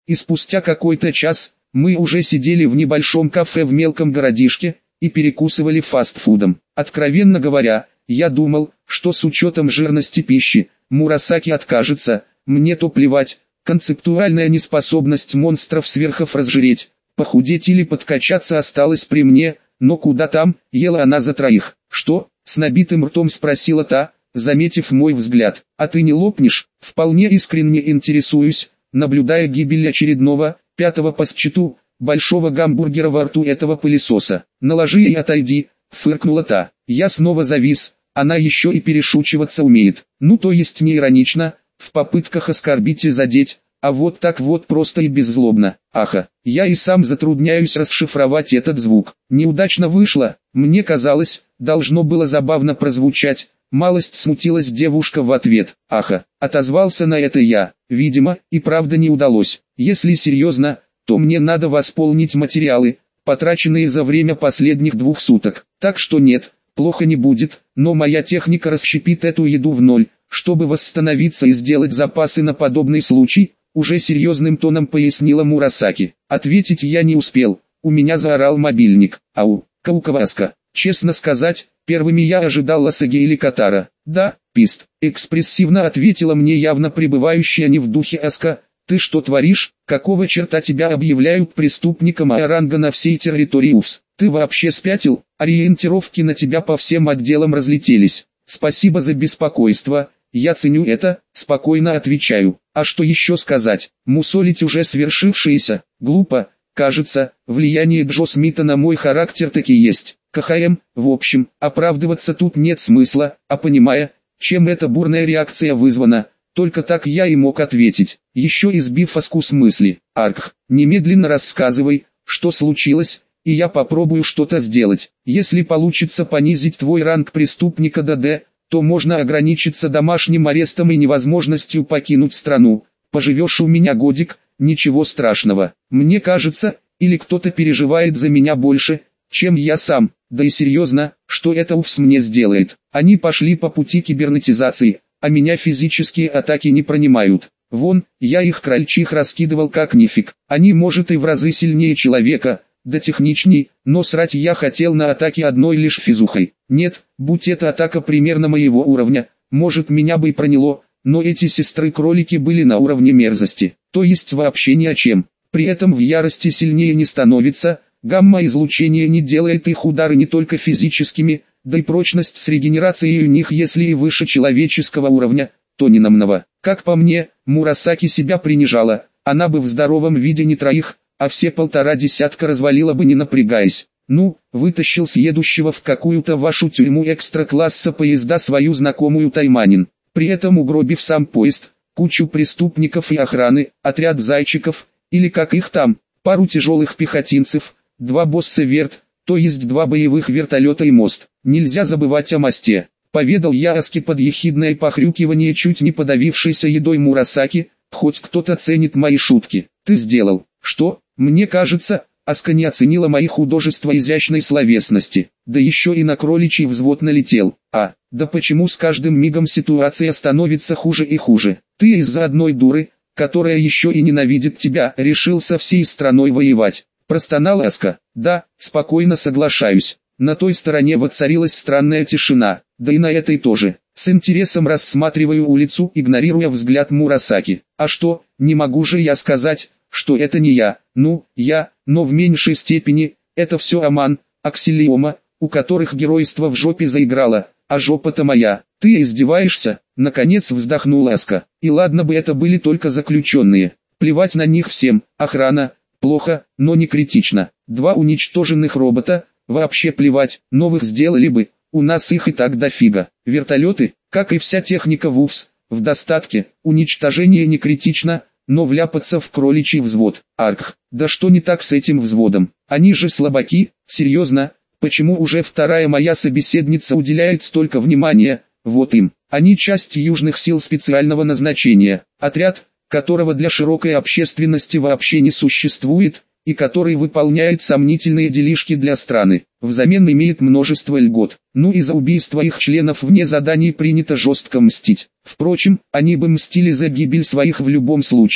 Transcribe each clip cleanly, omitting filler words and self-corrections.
И спустя какой-то час, мы уже сидели в небольшом кафе в мелком городишке, и перекусывали фастфудом. Откровенно говоря, я думал, что с учетом жирности пищи, Мурасаки откажется, мне то плевать, концептуальная неспособность монстров-сверхов разжиреть, похудеть или подкачаться осталась при мне, но куда там, ела она за троих. Что? С набитым ртом спросила та, заметив мой взгляд. А ты не лопнешь? Вполне искренне интересуюсь, наблюдая гибель очередного, пятого по счету, большого гамбургера во рту этого пылесоса. Наложи и отойди, фыркнула та. Я снова завис, она еще и перешучиваться умеет. Ну то есть не иронично, в попытках оскорбить и задеть, а вот так вот просто и беззлобно. Аха, я и сам затрудняюсь расшифровать этот звук. Неудачно вышло, мне казалось, должно было забавно прозвучать. Малость смутилась девушка в ответ. Аха, отозвался на это я. Видимо, и правда не удалось. Если серьезно, то мне надо восполнить материалы, потраченные за время последних 2 суток. Так что нет, плохо не будет, но моя техника расщепит эту еду в ноль, чтобы восстановиться и сделать запасы на подобный случай, уже серьезным тоном пояснила Мурасаки. Ответить я не успел, у меня заорал мобильник. Ау, Каукаваска. Честно сказать, первыми я ожидал Ласаги или Катара. Да, пист. Экспрессивно ответила мне явно пребывающая не в духе Аска. Ты что творишь? Какого черта тебя объявляют преступником А-ранга на всей территории УФС? Ты вообще спятил? Ориентировки на тебя по всем отделам разлетелись. Спасибо за беспокойство, я ценю это, спокойно отвечаю. А что еще сказать? Мусолить уже свершившееся? Глупо. Кажется, влияние Джо Смита на мой характер таки есть. КХМ, в общем, оправдываться тут нет смысла, а понимая, чем эта бурная реакция вызвана, только так я и мог ответить, еще избив Аску с мысли. Аркх, немедленно рассказывай, что случилось, и я попробую что-то сделать. Если получится понизить твой ранг преступника до Д, то можно ограничиться домашним арестом и невозможностью покинуть страну. Поживешь у меня годик, ничего страшного. Мне кажется, или кто-то переживает за меня больше, чем я сам. Да и серьезно, что это УФС мне сделает? Они пошли по пути кибернетизации, а меня физические атаки не пронимают. Вон, я их крольчих раскидывал как нифиг. Они может и в разы сильнее человека, да техничней, но срать я хотел на атаке одной лишь физухой. Нет, будь это атака примерно моего уровня, может меня бы и проняло, но эти сестры-кролики были на уровне мерзости, то есть вообще ни о чем. При этом в ярости сильнее не становится, гамма-излучение не делает их удары не только физическими, да и прочность с регенерацией у них если и выше человеческого уровня, то ненамного. Как по мне, Мурасаки себя принижала, она бы в здоровом виде не троих, а все 1,5 десятка развалила бы не напрягаясь. Ну, вытащил с едущего в какую-то вашу тюрьму экстра-класса поезда свою знакомую Тайманин, при этом угробив сам поезд, кучу преступников и охраны, отряд зайчиков, или как их там, пару тяжелых пехотинцев, 2 босса верт, то есть 2 боевых вертолета и мост. Нельзя забывать о мосте. Поведал я Аске под ехидное похрюкивание чуть не подавившейся едой Мурасаки, хоть кто-то ценит мои шутки. Ты сделал. Что? Мне кажется, Аска не оценила мои художества изящной словесности. Да еще и на кроличий взвод налетел. Да почему с каждым мигом ситуация становится хуже и хуже? Ты из-за одной дуры, которая еще и ненавидит тебя, решил со всей страной воевать. Простонала Аска. Да, спокойно соглашаюсь. На той стороне воцарилась странная тишина, да и на этой тоже. С интересом рассматриваю улицу, игнорируя взгляд Мурасаки. А что, не могу же я сказать, что это не я. Ну, я, но в меньшей степени, это все Аман, Аксилиома, у которых геройство в жопе заиграло, а жопа-то моя. Ты издеваешься? Наконец вздохнула Аска. И ладно бы это были только заключенные. Плевать на них всем, охрана, плохо, но не критично. 2 уничтоженных робота, вообще плевать, новых сделали бы, у нас их и так дофига. Вертолеты, как и вся техника в УФС, в достатке, уничтожение не критично, но вляпаться в кроличий взвод. Аркх, да что не так с этим взводом? Они же слабаки, серьезно, почему уже вторая моя собеседница уделяет столько внимания, вот им. Они часть южных сил специального назначения, отряд, которого для широкой общественности вообще не существует, и который выполняет сомнительные делишки для страны, взамен имеет множество льгот. Ну и за убийство их членов вне заданий принято жестко мстить. Впрочем, они бы мстили за гибель своих в любом случае,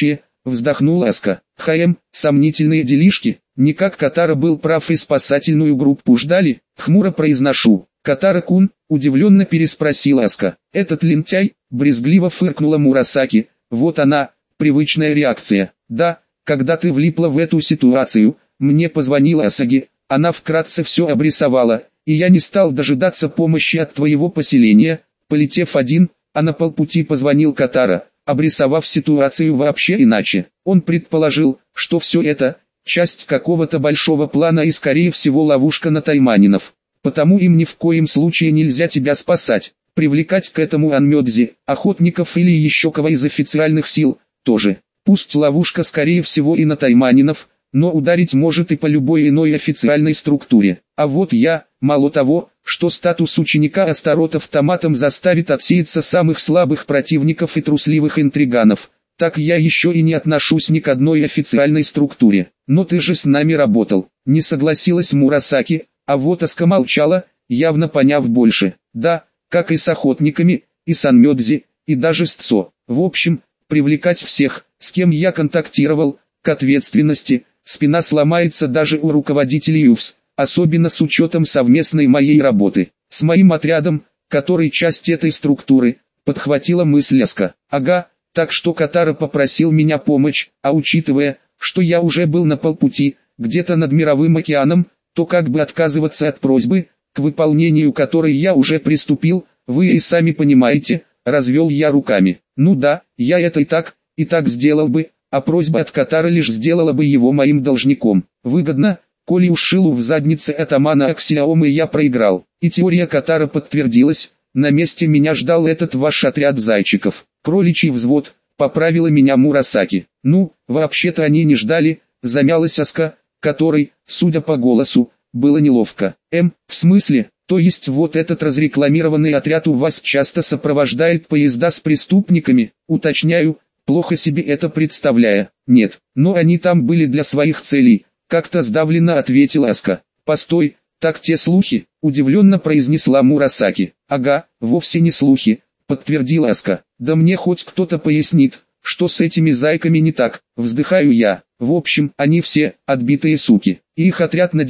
вздохнула Аска. Сомнительные делишки. Никак Катара был прав и спасательную группу ждали, хмуро произношу. Катара-кун, удивленно переспросила Аска. Этот лентяй, брезгливо фыркнула Мурасаки. Вот она, привычная реакция. Да, когда ты влипла в эту ситуацию, мне позвонила Асаги, она вкратце все обрисовала, и я не стал дожидаться помощи от твоего поселения, полетев один, а на полпути позвонил Катара, обрисовав ситуацию вообще иначе. Он предположил, что все это часть какого-то большого плана и скорее всего ловушка на тайманинов. Потому им ни в коем случае нельзя тебя спасать, привлекать к этому анмёдзи, охотников или еще кого из официальных сил, тоже. Пусть ловушка скорее всего и на тайманинов, но ударить может и по любой иной официальной структуре. А вот я, мало того, что статус ученика Астарот автоматом заставит отсеяться самых слабых противников и трусливых интриганов, так я еще и не отношусь ни к одной официальной структуре. Но ты же с нами работал, не согласилась Мурасаки, а вот Аска молчала, явно поняв больше. Да, как и с охотниками, и с анмёдзи, и даже с ЦО. В общем, привлекать всех, с кем я контактировал, к ответственности, спина сломается даже у руководителей ЮФС, особенно с учетом совместной моей работы. С моим отрядом, который часть этой структуры, подхватила мысль Аска. Ага, так что Катара попросил меня помочь, а учитывая, что я уже был на полпути, где-то над мировым океаном, то как бы отказываться от просьбы, к выполнению которой я уже приступил, вы и сами понимаете, развел я руками. Ну да, я это и так сделал бы, а просьба от Катара лишь сделала бы его моим должником. Выгодно, коли ушилу в заднице атамана Аксиаомы я проиграл. И теория Катара подтвердилась, на месте меня ждал этот ваш отряд зайчиков. Кроличий взвод, поправила меня Мурасаки. Ну, вообще-то они не ждали, замялась Аска, которой, судя по голосу, было неловко. В смысле, то есть вот этот разрекламированный отряд у вас часто сопровождает поезда с преступниками, уточняю, плохо себе это представляя. Нет, но они там были для своих целей, как-то сдавленно ответила Аска. Постой, так те слухи, удивленно произнесла Мурасаки. Ага, вовсе не слухи, подтвердила Аска. Да мне хоть кто-то пояснит, что с этими зайками не так, вздыхаю я. В общем, они все отбитые суки, и их отряд на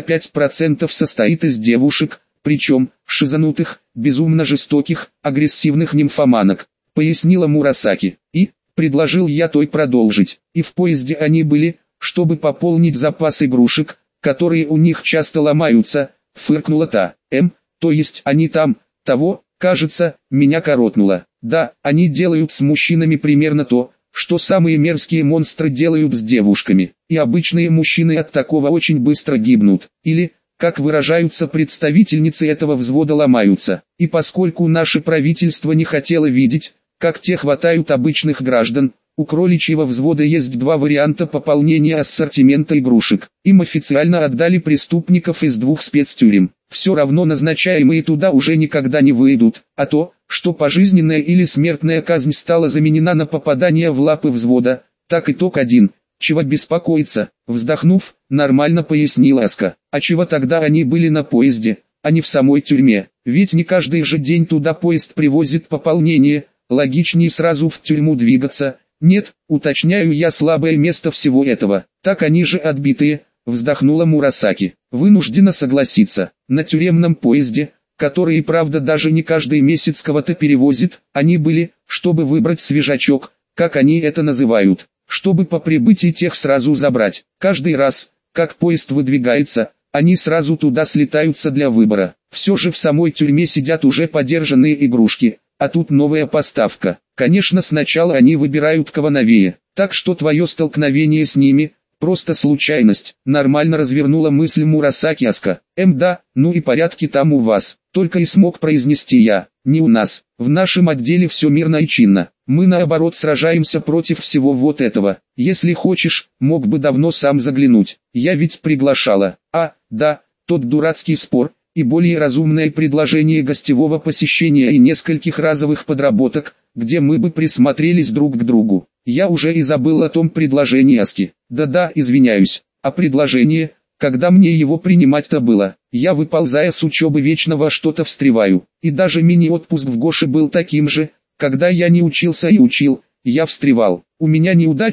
95% состоит из девушек, причем шизанутых, безумно жестоких, агрессивных нимфоманок, пояснила Мурасаки. И, предложил я той продолжить, и в поезде они были, чтобы пополнить запас игрушек, которые у них часто ломаются, фыркнула та. То есть они там, того, кажется, меня коротнуло. Да, они делают с мужчинами примерно то, что самые мерзкие монстры делают с девушками, и обычные мужчины от такого очень быстро гибнут, или, как выражаются представительницы этого взвода, ломаются. И поскольку наше правительство не хотело видеть, как те хватают обычных граждан, у кроличьего взвода есть два варианта пополнения ассортимента игрушек. Им официально отдали преступников из 2 спецтюрем. Все равно назначаемые туда уже никогда не выйдут, а то, что пожизненная или смертная казнь стала заменена на попадание в лапы взвода, так итог один. Чего беспокоиться, вздохнув, нормально пояснила Аска. А чего тогда они были на поезде, а не в самой тюрьме? Ведь не каждый же день туда поезд привозит пополнение, логичнее сразу в тюрьму двигаться. Нет, уточняю я слабое место всего этого. Так они же отбитые, вздохнула Мурасаки. Вынуждена согласиться, на тюремном поезде, который и правда даже не каждый месяц кого-то перевозит, они были, чтобы выбрать свежачок, как они это называют, чтобы по прибытии тех сразу забрать. Каждый раз, как поезд выдвигается, они сразу туда слетаются для выбора. Все же в самой тюрьме сидят уже подержанные игрушки, а тут новая поставка. Конечно, сначала они выбирают кого новее, так что твое столкновение с ними – просто случайность. Нормально развернула мысль Мурасаки Аска. Да, ну и порядки там у вас, только и смог произнести я. Не у нас, в нашем отделе все мирно и чинно. Мы наоборот сражаемся против всего вот этого. Если хочешь, мог бы давно сам заглянуть. Я ведь приглашала. Да, тот дурацкий спор и более разумное предложение гостевого посещения и нескольких разовых подработок, где мы бы присмотрелись друг к другу. Я уже и забыл о том предложении Аски. Да-да, извиняюсь. А предложение, когда мне его принимать-то было? Я, выползая с учебы, вечно во что-то встреваю. И даже мини-отпуск в Гоше был таким же, когда я не учился и учил, я встревал. У меня неудача,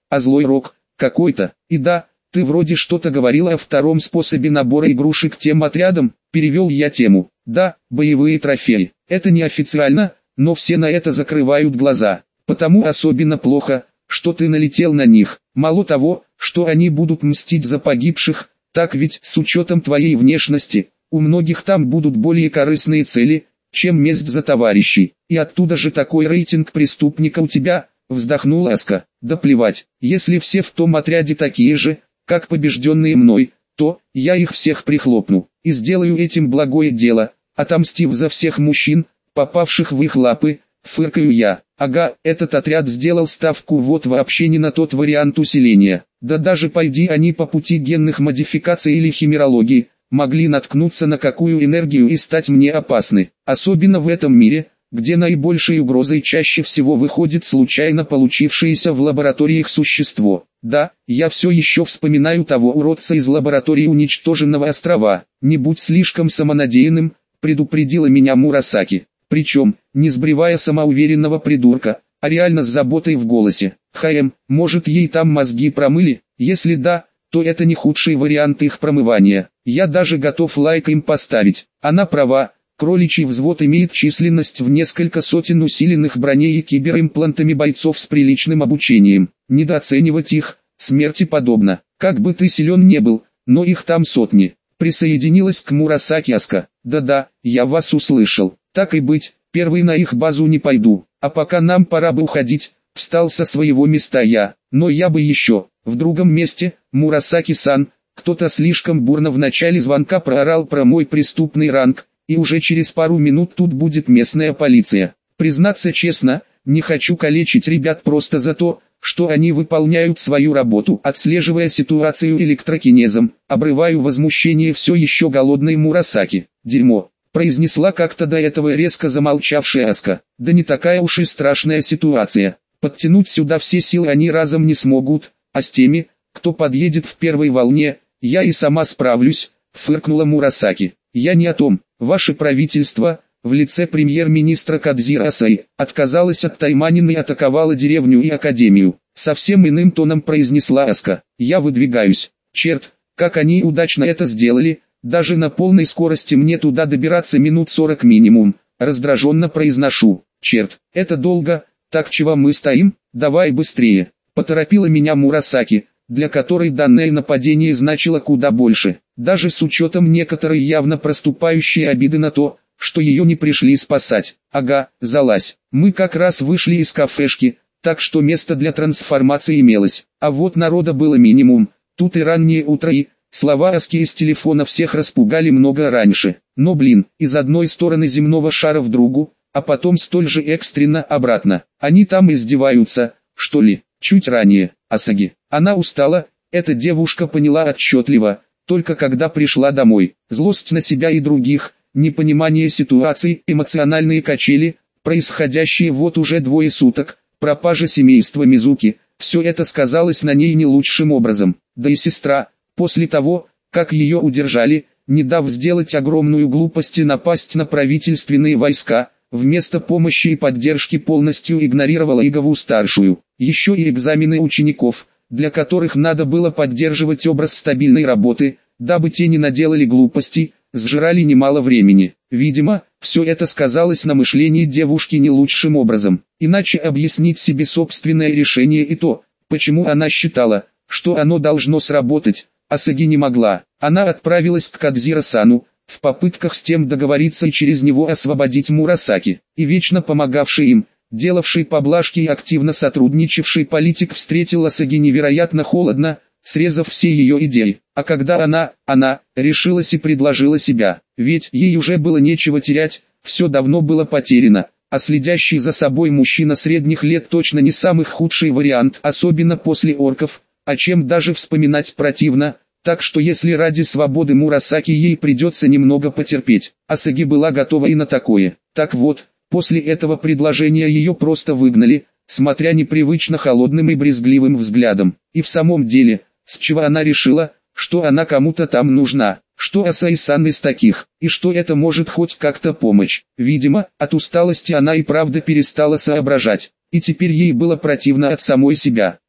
а злой рок какой-то. И да, ты вроде что-то говорила о втором способе набора игрушек тем отрядом, перевел я тему. Да, боевые трофеи. Это неофициально, но все на это закрывают глаза. Потому особенно плохо, что ты налетел на них. Мало того, что они будут мстить за погибших, так ведь с учетом твоей внешности, у многих там будут более корыстные цели, чем месть за товарищей. И оттуда же такой рейтинг преступника у тебя, вздохнула Аска. Да плевать, если все в том отряде такие же, как побежденные мной, то я их всех прихлопну и сделаю этим благое дело, отомстив за всех мужчин, попавших в их лапы, фыркаю я. Ага, этот отряд сделал ставку вот вообще не на тот вариант усиления. Да даже пойди они по пути генных модификаций или химерологии, могли наткнуться на какую энергию и стать мне опасны. Особенно в этом мире, где наибольшей угрозой чаще всего выходит случайно получившееся в лабораториях существо. Да, я все еще вспоминаю того уродца из лаборатории уничтоженного острова. Не будь слишком самонадеянным, предупредила меня Мурасаки. Причем, не сбривая самоуверенного придурка, а реально с заботой в голосе. Может ей там мозги промыли? Если да, то это не худший вариант их промывания. Я даже готов лайк им поставить. Она права, кроличий взвод имеет численность в несколько сотен усиленных броней и киберимплантами бойцов с приличным обучением. Недооценивать их, смерти подобно. Как бы ты силен не был, но их там сотни. Присоединилась к Мурасаки Аска. Да-да, я вас услышал. Так и быть, первый на их базу не пойду, а пока нам пора бы уходить, встал со своего места я, но я бы еще, в другом месте, Мурасаки-сан, кто-то слишком бурно в начале звонка проорал про мой преступный ранг, и уже через пару минут тут будет местная полиция. Признаться честно, не хочу калечить ребят просто за то, что они выполняют свою работу, отслеживая ситуацию электрокинезом, обрываю возмущение все еще голодной Мурасаки. Дерьмо. Произнесла как-то до этого резко замолчавшая Аска. Да не такая уж и страшная ситуация. Подтянуть сюда все силы они разом не смогут, а с теми, кто подъедет в первой волне, я и сама справлюсь, фыркнула Мурасаки. Я не о том. Ваше правительство, в лице премьер-министра Кадзиро Асаи, отказалось от Тайманина и атаковало деревню и академию. Совсем иным тоном произнесла Аска. Я выдвигаюсь. Черт, как они удачно это сделали. Даже на полной скорости мне туда добираться минут 40 минимум, раздраженно произношу. Черт, это долго, так чего мы стоим, давай быстрее. Поторопила меня Мурасаки, для которой данное нападение значило куда больше, даже с учетом некоторой явно проступающей обиды на то, что ее не пришли спасать. Ага, залазь, мы как раз вышли из кафешки, так что место для трансформации имелось, а вот народа было минимум, тут и раннее утро и... Слова Аски из телефона всех распугали много раньше, но из одной стороны земного шара в другую, а потом столь же экстренно обратно. Они там издеваются, что ли? Чуть ранее, Асаги. Она устала, эта девушка поняла отчетливо, только когда пришла домой. Злость на себя и других, непонимание ситуации, эмоциональные качели, происходящие вот уже 2 суток, пропажа семейства Мизуки, все это сказалось на ней не лучшим образом. Да и сестра... После того, как ее удержали, не дав сделать огромную глупость и напасть на правительственные войска, вместо помощи и поддержки полностью игнорировала Игову-старшую. Еще и экзамены учеников, для которых надо было поддерживать образ стабильной работы, дабы те не наделали глупостей, сжирали немало времени. Видимо, все это сказалось на мышлении девушки не лучшим образом. Иначе объяснить себе собственное решение и то, почему она считала, что оно должно сработать, Асаги не могла. Она отправилась к Кадзиро-сану, в попытках с тем договориться и через него освободить Мурасаки. И вечно помогавший им, делавший поблажки и активно сотрудничавший политик встретил Асаги невероятно холодно, срезав все ее идеи. А когда она, решилась и предложила себя, ведь ей уже было нечего терять, все давно было потеряно. А следящий за собой мужчина средних лет точно не самый худший вариант, особенно после орков, о чем даже вспоминать противно, так что если ради свободы Мурасаки ей придется немного потерпеть, Асаги была готова и на такое. Так вот, после этого предложения ее просто выгнали, смотря непривычно холодным и брезгливым взглядом. И в самом деле, с чего она решила, что она кому-то там нужна, что Асаи-сан из таких, и что это может хоть как-то помочь. Видимо, от усталости она и правда перестала соображать, и теперь ей было противно от самой себя.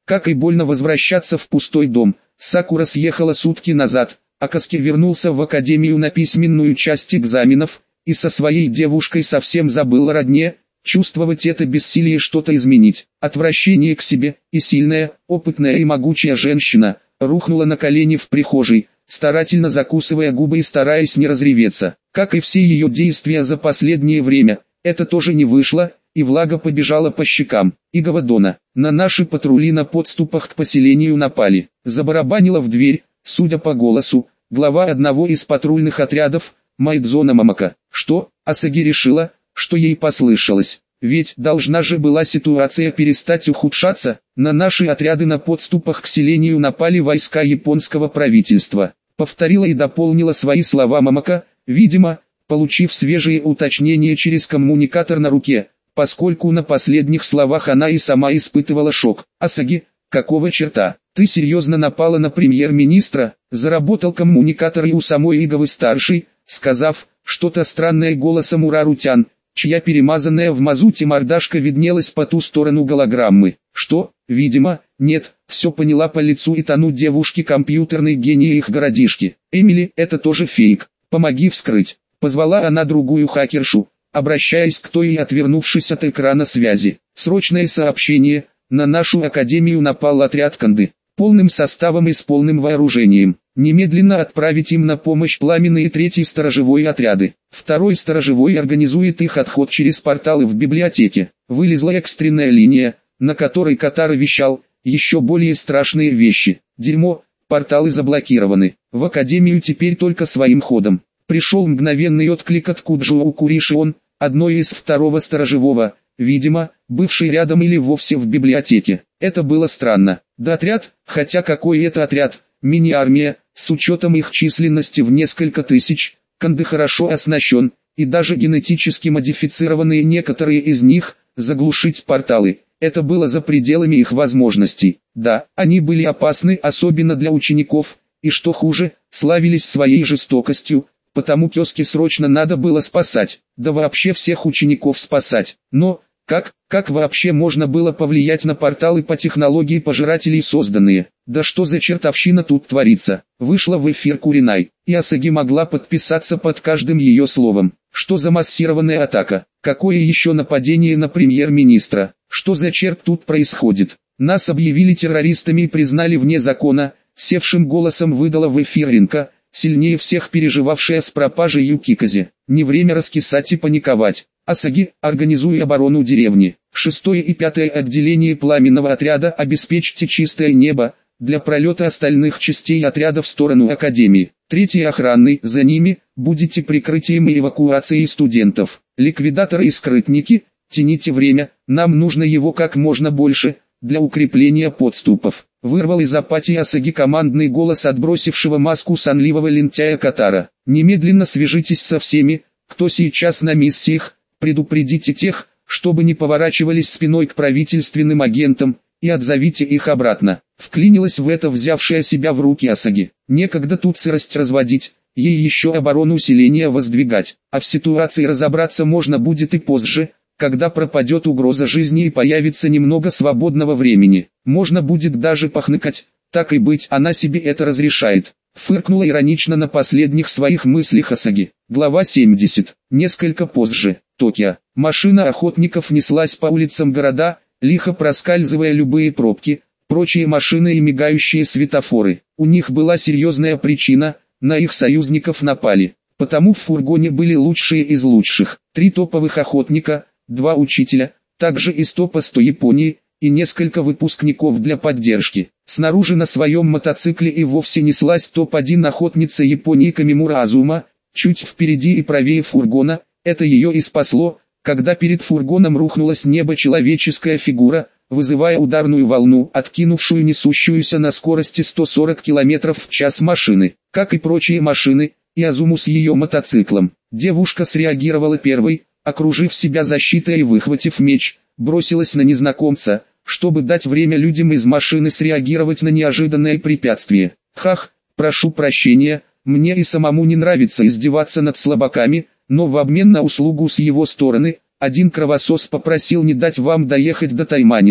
Как и больно возвращаться в пустой дом. Сакура съехала сутки назад, Акаски вернулся в академию на письменную часть экзаменов, и со своей девушкой совсем забыл о родне. Чувствовать это бессилие что-то изменить. Отвращение к себе, и сильная, опытная и могучая женщина, рухнула на колени в прихожей, старательно закусывая губы и стараясь не разреветься. Как и все ее действия за последнее время, это тоже не вышло, и влага побежала по щекам. Игавадона. На наши патрули на подступах к поселению напали. Забарабанила в дверь, судя по голосу, глава одного из патрульных отрядов, Майдзона Мамака. Что? Асаги решила, что ей послышалось. Ведь должна же была ситуация перестать ухудшаться. На наши отряды на подступах к селению напали войска японского правительства. Повторила и дополнила свои слова Мамака, видимо, получив свежие уточнения через коммуникатор на руке, поскольку на последних словах она и сама испытывала шок. Асаги, какого черта? Ты серьезно напала на премьер-министра? Заработал коммуникатор и у самой Игавы-старшей, сказав что-то странное голосом Урарутян, чья перемазанная в мазуте мордашка виднелась по ту сторону голограммы. Что? Видимо, нет, все поняла по лицу и тону девушки компьютерной гения их городишки. Эмили, это тоже фейк, помоги вскрыть. Позвала она другую хакершу, обращаясь к той и отвернувшись от экрана связи. Срочное сообщение, на нашу академию напал отряд Канды, полным составом и с полным вооружением. Немедленно отправить им на помощь Пламенный и третий сторожевой отряды. Второй сторожевой организует их отход через порталы в библиотеке. Вылезла экстренная линия, на которой Катара вещал еще более страшные вещи. Дерьмо, порталы заблокированы. В академию теперь только своим ходом. Пришел мгновенный отклик от Куджоу Куришион, одной из второго сторожевого, видимо, бывший рядом или вовсе в библиотеке. Это было странно. Да отряд, хотя какой это отряд, мини-армия, с учетом их численности в несколько тысяч, Канды хорошо оснащен, и даже генетически модифицированные некоторые из них, заглушить порталы, это было за пределами их возможностей. Да, они были опасны, особенно для учеников, и что хуже, славились своей жестокостью, потому Кёски срочно надо было спасать, да вообще всех учеников спасать. Но, как вообще можно было повлиять на порталы по технологии пожирателей созданные? Да что за чертовщина тут творится? Вышла в эфир Куринай, и Асаги могла подписаться под каждым ее словом. Что за массированная атака? Какое еще нападение на премьер-министра? Что за черт тут происходит? Нас объявили террористами и признали вне закона, севшим голосом выдала в эфир Ринка, сильнее всех переживавшая с пропажей Юкикази. Не время раскисать и паниковать. Асаги, организуй оборону деревни. 6-е и 5-е отделение пламенного отряда обеспечьте чистое небо, для пролета остальных частей отряда в сторону академии. 3-й охранный, за ними, будете прикрытием и эвакуацией студентов. Ликвидаторы и скрытники, тяните время, нам нужно его как можно больше, для укрепления подступов. Вырвал из апатии Асаги командный голос отбросившего маску сонливого лентяя Катара. Немедленно свяжитесь со всеми, кто сейчас на миссиях, предупредите тех, чтобы не поворачивались спиной к правительственным агентам, и отзовите их обратно. Вклинилась в это взявшая себя в руки Асаги. Некогда тут сырость разводить, ей еще оборону усиления воздвигать, а в ситуации разобраться можно будет и позже, когда пропадет угроза жизни и появится немного свободного времени. Можно будет даже похныкать, так и быть, она себе это разрешает. Фыркнула иронично на последних своих мыслях Асаги. Глава 70. Несколько позже. Токио. Машина охотников неслась по улицам города, лихо проскальзывая любые пробки, прочие машины и мигающие светофоры. У них была серьезная причина, на их союзников напали. Потому в фургоне были лучшие из лучших. 3 топовых охотника, 2 учителя, также из топа 100 Японии, и несколько выпускников для поддержки. Снаружи на своем мотоцикле и вовсе неслась топ-1 охотница Японии Камимура Азума, чуть впереди и правее фургона. Это ее и спасло, когда перед фургоном рухнула с неба человеческая фигура, вызывая ударную волну, откинувшую несущуюся на скорости 140 км в час машины. Как и прочие машины, и Азуму с ее мотоциклом. Девушка среагировала первой, окружив себя защитой и выхватив меч, бросилась на незнакомца, чтобы дать время людям из машины среагировать на неожиданное препятствие. Хах, прошу прощения, мне и самому не нравится издеваться над слабаками, но в обмен на услугу с его стороны, один кровосос попросил не дать вам доехать до Тайманинов.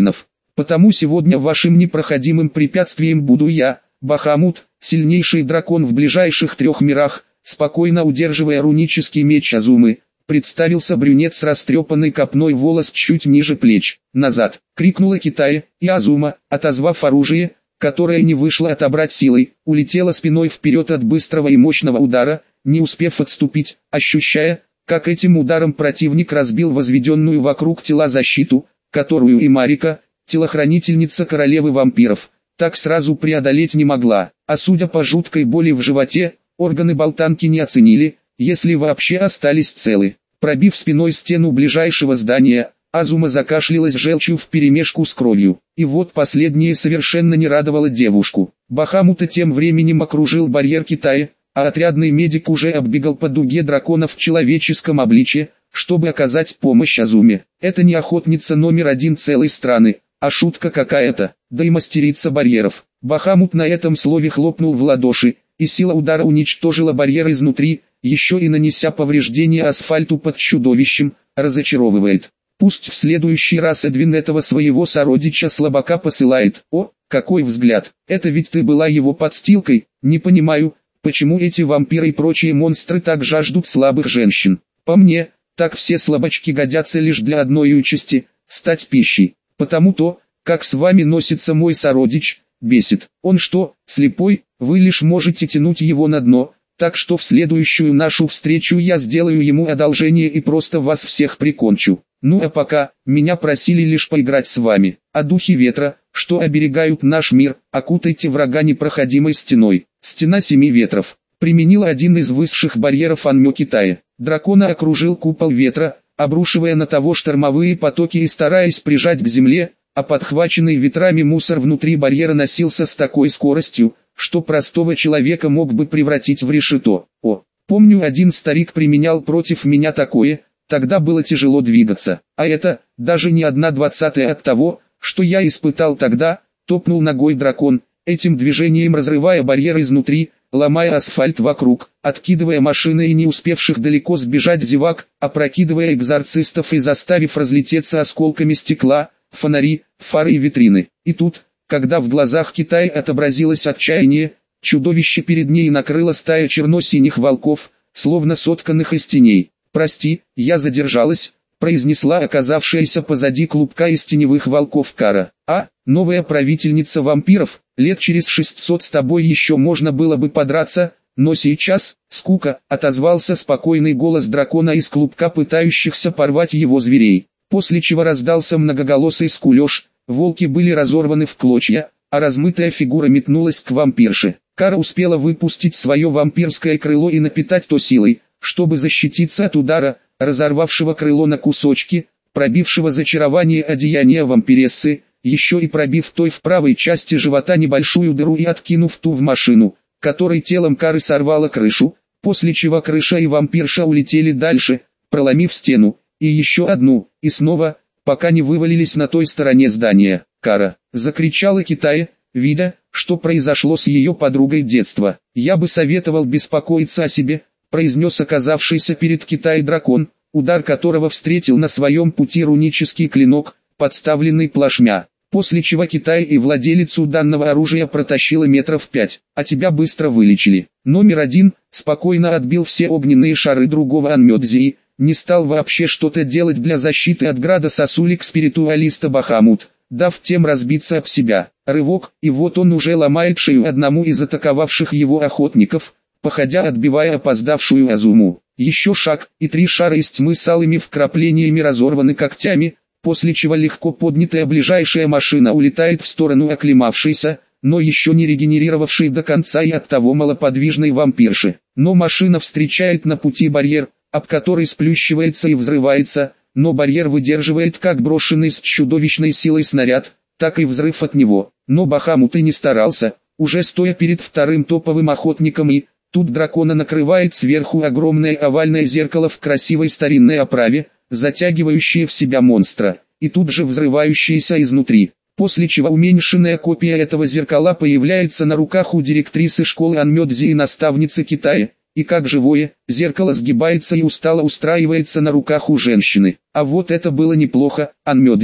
Потому сегодня вашим непроходимым препятствием буду я, Бахамут, сильнейший дракон в ближайших 3 мирах, спокойно удерживая рунический меч Азумы. Представился брюнет с растрепанной копной волос чуть ниже плеч. «Назад!» — крикнула Китая, и Азума, отозвав оружие, которое не вышло отобрать силой, улетела спиной вперед от быстрого и мощного удара, не успев отступить, ощущая, как этим ударом противник разбил возведенную вокруг тела защиту, которую и Марика, телохранительница королевы вампиров, так сразу преодолеть не могла. А судя по жуткой боли в животе, органы болтанки не оценили, если вообще остались целы. Пробив спиной стену ближайшего здания, Азума закашлялась желчью вперемешку с кровью. И вот последнее совершенно не радовало девушку. Бахамута тем временем окружил барьер Китая, а отрядный медик уже оббегал по дуге драконов в человеческом обличье, чтобы оказать помощь Азуме. Это не охотница номер 1 целой страны, а шутка какая-то, да и мастерица барьеров. Бахамут на этом слове хлопнул в ладоши, и сила удара уничтожила барьер изнутри, еще и нанеся повреждения асфальту под чудовищем, разочаровывает. Пусть в следующий раз Эдвин этого своего сородича слабака посылает. О, какой взгляд, это ведь ты была его подстилкой, не понимаю, почему эти вампиры и прочие монстры так жаждут слабых женщин. По мне, так все слабачки годятся лишь для одной участи – стать пищей. Потому то, как с вами носится мой сородич, бесит. Он что, слепой, вы лишь можете тянуть его на дно, так что в следующую нашу встречу я сделаю ему одолжение и просто вас всех прикончу. Ну а пока, меня просили лишь поиграть с вами. А духи ветра, что оберегают наш мир, окутайте врага непроходимой стеной. Стена 7 ветров. Применила один из высших барьеров Анмё Китая. Дракона окружил купол ветра, обрушивая на того штормовые потоки и стараясь прижать к земле, а подхваченный ветрами мусор внутри барьера носился с такой скоростью, что простого человека мог бы превратить в решето. О, помню, один старик применял против меня такое, тогда было тяжело двигаться, а это, даже не 1/20 от того, что я испытал тогда, топнул ногой дракон, этим движением разрывая барьер изнутри, ломая асфальт вокруг, откидывая машины и не успевших далеко сбежать зевак, опрокидывая экзорцистов и заставив разлететься осколками стекла, фонари, фары и витрины. И тут, когда в глазах Китая отобразилось отчаяние, чудовище перед ней накрыло стая черно-синих волков, словно сотканных из теней. «Прости, я задержалась», — произнесла оказавшаяся позади клубка из теневых волков Кара. «А, новая правительница вампиров, лет через 600 с тобой еще можно было бы подраться, но сейчас, скука», — отозвался спокойный голос дракона из клубка пытающихся порвать его зверей. После чего раздался многоголосый скулеж, волки были разорваны в клочья, а размытая фигура метнулась к вампирше. Кара успела выпустить свое вампирское крыло и напитать то силой, чтобы защититься от удара, разорвавшего крыло на кусочки, пробившего зачарование одеяния вампирессы, еще и пробив той в правой части живота небольшую дыру и откинув ту в машину, которой телом Кары сорвало крышу, после чего крыша и вампирша улетели дальше, проломив стену, и еще одну, и снова, пока не вывалились на той стороне здания. «Кара!» — закричала Китая, видя, что произошло с ее подругой детства. «Я бы советовал беспокоиться о себе», — произнес оказавшийся перед Китаей дракон, удар которого встретил на своем пути рунический клинок, подставленный плашмя. После чего Китай и владелицу данного оружия протащила метров 5, а тебя быстро вылечили. Номер 1 спокойно отбил все огненные шары другого Анмёдзи, не стал вообще что-то делать для защиты от града сосулек спиритуалиста Бахамут, дав тем разбиться об себя. Рывок, и вот он уже ломает шею одному из атаковавших его охотников, походя отбивая опоздавшую Азуму. Еще шаг, и 3 шара из тьмы с алыми вкраплениями разорваны когтями, после чего легко поднятая ближайшая машина улетает в сторону оклемавшейся, но еще не регенерировавшей до конца и оттого малоподвижной вампирши. Но машина встречает на пути барьер, об который сплющивается и взрывается, но барьер выдерживает как брошенный с чудовищной силой снаряд, так и взрыв от него. Но Бахамут и не старался, уже стоя перед вторым топовым охотником, и тут дракона накрывает сверху огромное овальное зеркало в красивой старинной оправе, затягивающее в себя монстра, и тут же взрывающееся изнутри. После чего уменьшенная копия этого зеркала появляется на руках у директрисы школы Анмёдзи и наставницы Китая, и как живое, зеркало сгибается и устало устраивается на руках у женщины. А вот это было неплохо, Анмёдзи.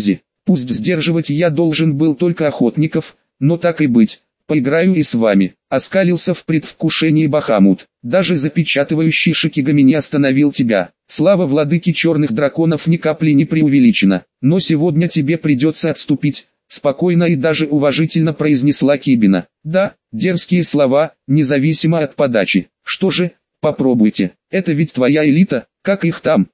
Пусть сдерживать я должен был только охотников, но так и быть, поиграю и с вами. Оскалился в предвкушении Бахамут. Даже запечатывающий Шикигами не остановил тебя. Слава владыке черных драконов ни капли не преувеличена. Но сегодня тебе придется отступить, спокойно и даже уважительно произнесла Кибина. Да, дерзкие слова, независимо от подачи. Что же, попробуйте. Это ведь твоя элита, как их там,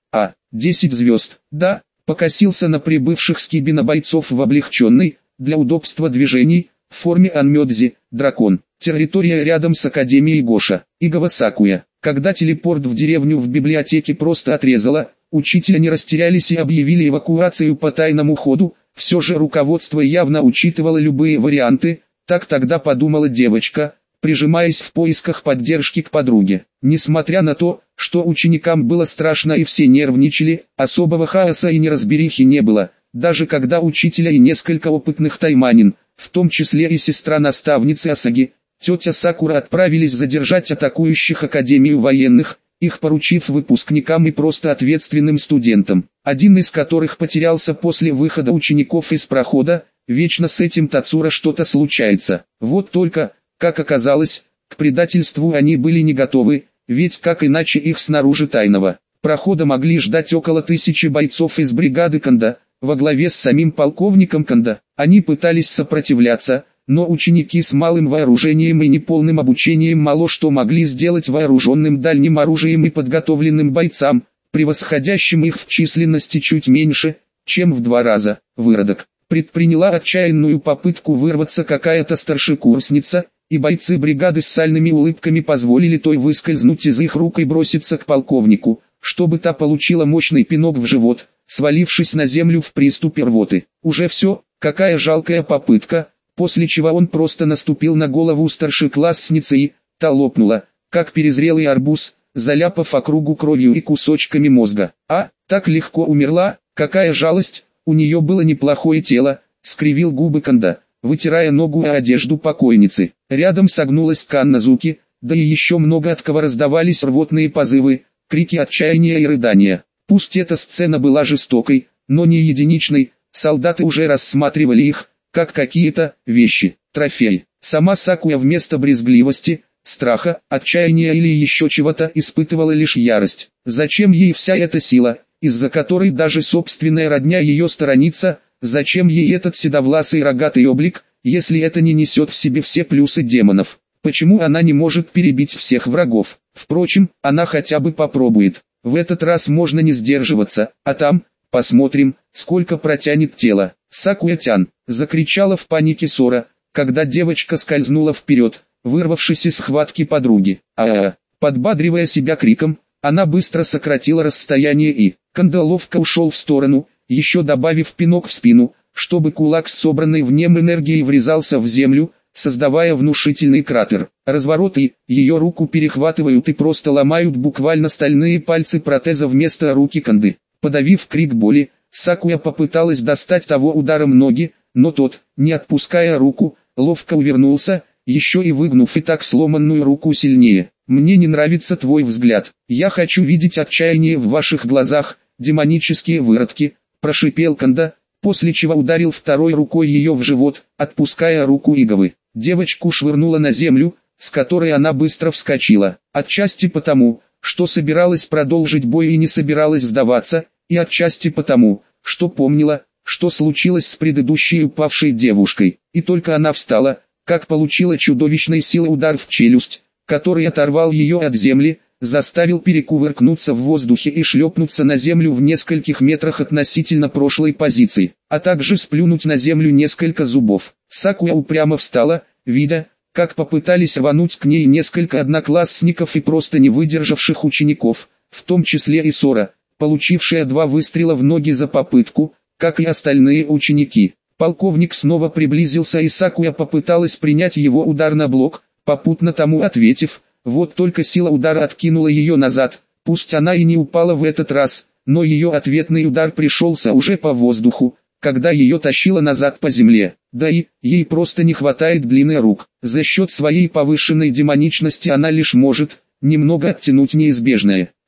10 звезд. Да, покосился на прибывших с Кибина бойцов в облегченной, для удобства движений, в форме Анмёдзи, дракон. Территория рядом с Академией Гоша, Игава-Сакуя. Когда телепорт в деревню в библиотеке просто отрезало, учителя не растерялись и объявили эвакуацию по тайному ходу. Все же руководство явно учитывало любые варианты, так тогда подумала девочка, прижимаясь в поисках поддержки к подруге. Несмотря на то, что ученикам было страшно и все нервничали, особого хаоса и неразберихи не было, даже когда учителя и несколько опытных тайманин, в том числе и сестра наставницы Асаги, тетя Сакура отправились задержать атакующих Академию военных, их поручив выпускникам и просто ответственным студентам, один из которых потерялся после выхода учеников из прохода. Вечно с этим Тацура что-то случается. Вот только, как оказалось, к предательству они были не готовы, ведь как иначе их снаружи тайного прохода могли ждать около 1000 бойцов из бригады Канда, во главе с самим полковником Канда. Они пытались сопротивляться, но ученики с малым вооружением и неполным обучением мало что могли сделать вооруженным дальним оружием и подготовленным бойцам, превосходящим их в численности чуть меньше, чем в 2 раза. Выродок предприняла отчаянную попытку вырваться какая-то старшекурсница, и бойцы бригады с сальными улыбками позволили той выскользнуть из их рук и броситься к полковнику, чтобы та получила мощный пинок в живот, свалившись на землю в приступе рвоты. Уже все, какая жалкая попытка, после чего он просто наступил на голову старшеклассницы и, та лопнула, как перезрелый арбуз, заляпав округу кровью и кусочками мозга. Так легко умерла, какая жалость, у нее было неплохое тело, скривил губы Канда, вытирая ногу о одежду покойницы. Рядом согнулась Канназуки, да и еще много от кого раздавались рвотные позывы, крики отчаяния и рыдания. Пусть эта сцена была жестокой, но не единичной, солдаты уже рассматривали их, как какие-то вещи, трофеи. Сама Сакуя вместо брезгливости, страха, отчаяния или еще чего-то испытывала лишь ярость. Зачем ей вся эта сила, из-за которой даже собственная родня ее сторонится? Зачем ей этот седовласый рогатый облик, если это не несет в себе все плюсы демонов? Почему она не может перебить всех врагов? Впрочем, она хотя бы попробует. В этот раз можно не сдерживаться, а там, посмотрим, сколько протянет тело. Сакуя-тян, закричала в панике Сора, когда девочка скользнула вперед, вырвавшись из схватки подруги. Подбадривая себя криком, она быстро сократила расстояние и, Канда ловко ушел в сторону, еще добавив пинок в спину, чтобы кулак с собранной в нем энергией врезался в землю, создавая внушительный кратер. Развороты, ее руку перехватывают и просто ломают буквально стальные пальцы протеза вместо руки Канды. Подавив крик боли, Сакуя попыталась достать того ударом ноги, но тот, не отпуская руку, ловко увернулся, еще и выгнув и так сломанную руку сильнее. «Мне не нравится твой взгляд, я хочу видеть отчаяние в ваших глазах, демонические выродки», прошипел Канда, после чего ударил второй рукой ее в живот, отпуская руку Игавы. Девочку швырнула на землю, с которой она быстро вскочила, отчасти потому, что собиралась продолжить бой и не собиралась сдаваться, и отчасти потому, что помнила, что случилось с предыдущей упавшей девушкой, и только она встала, как получила чудовищной силы удар в челюсть, который оторвал ее от земли, заставил перекувыркнуться в воздухе и шлепнуться на землю в нескольких метрах относительно прошлой позиции, а также сплюнуть на землю несколько зубов. Сакуя упрямо встала, видя, как попытались рвануть к ней несколько одноклассников и просто не выдержавших учеников, в том числе и Сора, получившая 2 выстрела в ноги за попытку, как и остальные ученики. Полковник снова приблизился и Сакуя попыталась принять его удар на блок, попутно тому ответив, вот только сила удара откинула ее назад, пусть она и не упала в этот раз, но ее ответный удар пришелся уже по воздуху, когда ее тащило назад по земле, да и, ей просто не хватает длины рук, за счет своей повышенной демоничности она лишь может, немного оттянуть неизбежное.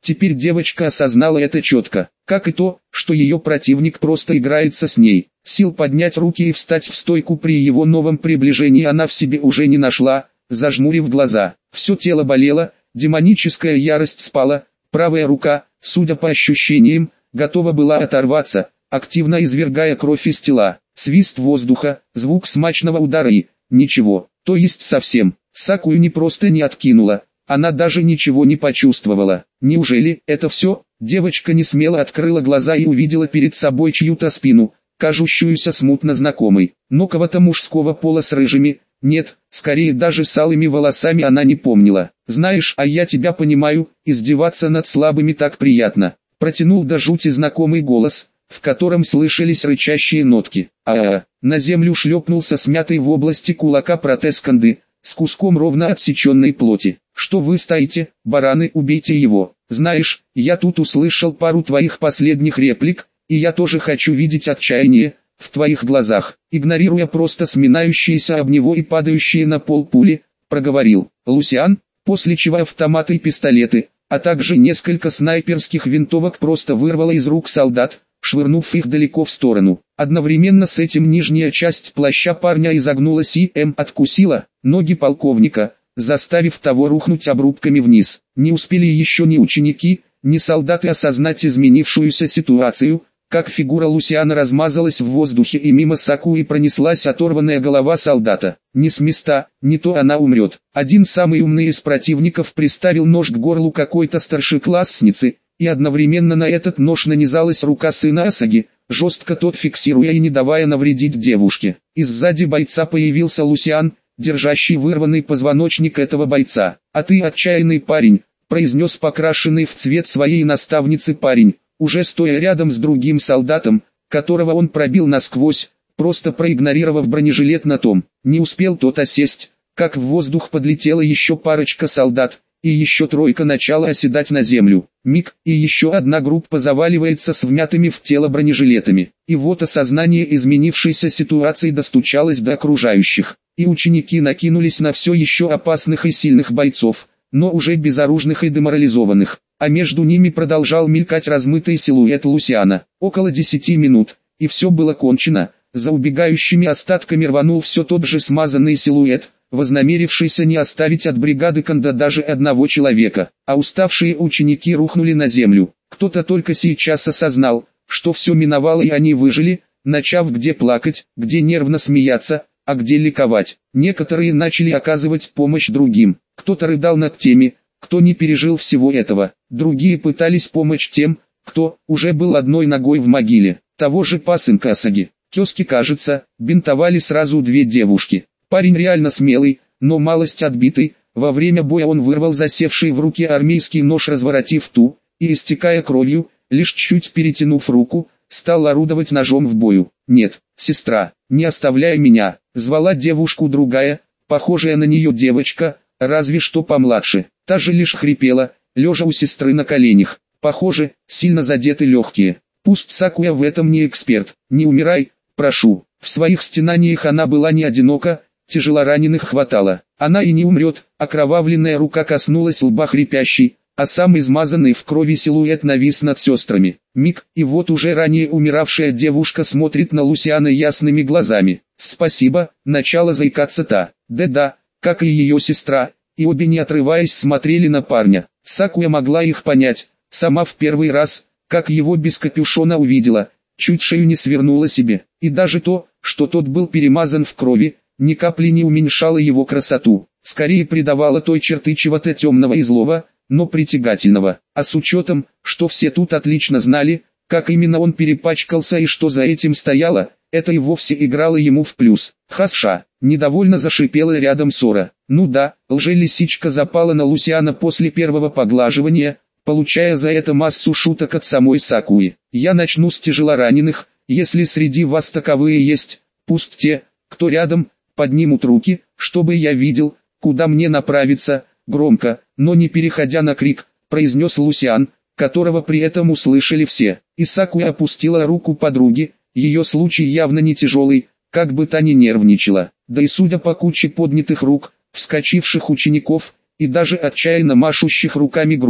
Теперь девочка осознала это четко, как и то, что ее противник просто играется с ней. Сил поднять руки и встать в стойку при его новом приближении она в себе уже не нашла, зажмурив глаза. Все тело болело, демоническая ярость спала, правая рука, судя по ощущениям, готова была оторваться, активно извергая кровь из тела. Свист воздуха, звук смачного удара и... ничего, то есть совсем. Сакую не просто не откинула, она даже ничего не почувствовала. Неужели это все? Девочка несмело открыла глаза и увидела перед собой чью-то спину, кажущуюся смутно знакомой. Но кого-то мужского пола с рыжими, нет, скорее даже с алыми волосами она не помнила. «Знаешь, а я тебя понимаю, издеваться над слабыми так приятно», протянул до жути знакомый голос, в котором слышались рычащие нотки. На землю шлепнулся смятый в области кулака протез Канды, с куском ровно отсеченной плоти. «Что вы стоите, бараны, убейте его. Знаешь, я тут услышал пару твоих последних реплик, и я тоже хочу видеть отчаяние в твоих глазах». Игнорируя просто сминающиеся об него и падающие на пол пули, проговорил Лусиан, после чего автоматы и пистолеты, а также несколько снайперских винтовок просто вырвало из рук солдат, швырнув их далеко в сторону. Одновременно с этим нижняя часть плаща парня изогнулась и откусила ноги полковника, заставив того рухнуть обрубками вниз. Не успели еще ни ученики, ни солдаты осознать изменившуюся ситуацию, как фигура Лусиана размазалась в воздухе и мимо Сакуи пронеслась оторванная голова солдата. Не с места, не то она умрет. Один самый умный из противников приставил нож к горлу какой-то старшеклассницы, и одновременно на этот нож нанизалась рука сына Асаги, жестко тот фиксируя и не давая навредить девушке. Из сзади бойца появился Лусиан, держащий вырванный позвоночник этого бойца. «А ты отчаянный парень», произнес покрашенный в цвет своей наставницы парень, уже стоя рядом с другим солдатом, которого он пробил насквозь, просто проигнорировав бронежилет на том. Не успел тот осесть, как в воздух подлетела еще парочка солдат, и еще тройка начала оседать на землю. Миг, и еще одна группа заваливается с вмятыми в тело бронежилетами. И вот осознание изменившейся ситуации достучалось до окружающих, и ученики накинулись на все еще опасных и сильных бойцов, но уже безоружных и деморализованных. А между ними продолжал мелькать размытый силуэт Лусиана. Около 10 минут, и все было кончено. За убегающими остатками рванул все тот же смазанный силуэт, вознамерившийся не оставить от бригады Канда даже одного человека, а уставшие ученики рухнули на землю. Кто-то только сейчас осознал, что все миновало и они выжили, начав где плакать, где нервно смеяться, а где ликовать. Некоторые начали оказывать помощь другим, кто-то рыдал над теми, кто не пережил всего этого, другие пытались помочь тем, кто уже был одной ногой в могиле. Того же пасынка Асаги, Кёски, кажется, бинтовали сразу две девушки. Парень реально смелый, но малость отбитый. Во время боя он вырвал засевший в руке армейский нож, разворотив ту, и истекая кровью, лишь чуть перетянув руку, стал орудовать ножом в бою. «Нет, сестра, не оставляй меня», звала девушку другая, похожая на нее девочка, разве что помладше. Та же лишь хрипела, лежа у сестры на коленях. Похоже, сильно задеты легкие. Пусть Сакуя в этом не эксперт. «Не умирай, прошу». В своих стенаниях она была не одинока, тяжелораненых хватало. Она и не умрет. Окровавленная рука коснулась лба хрипящей, а сам измазанный в крови силуэт навис над сестрами. Миг, и вот уже ранее умиравшая девушка смотрит на Лусиана ясными глазами. «Спасибо», начала заикаться та. Да, как и ее сестра, и обе не отрываясь смотрели на парня. Сакуя могла их понять, сама в первый раз, как его без капюшона увидела, чуть шею не свернула себе. И даже то, что тот был перемазан в крови, ни капли не уменьшало его красоту, скорее придавало той черты чего-то темного и злого, но притягательного. А с учетом, что все тут отлично знали, как именно он перепачкался и что за этим стояло, это и вовсе играло ему в плюс. «Хасша!» — недовольно зашипела рядом Сора. Ну да, лже-лисичка запала на Лусиана после первого поглаживания, получая за это массу шуток от самой Сакуи. «Я начну с тяжелораненых, если среди вас таковые есть, пусть те, кто рядом, поднимут руки, чтобы я видел, куда мне направиться», громко, но не переходя на крик, произнес Лусиан, которого при этом услышали все. И Сакуя опустила руку подруги, ее случай явно не тяжелый, как бы та ни нервничала. Да и судя по куче поднятых рук, вскочивших учеников, и даже отчаянно машущих руками групп,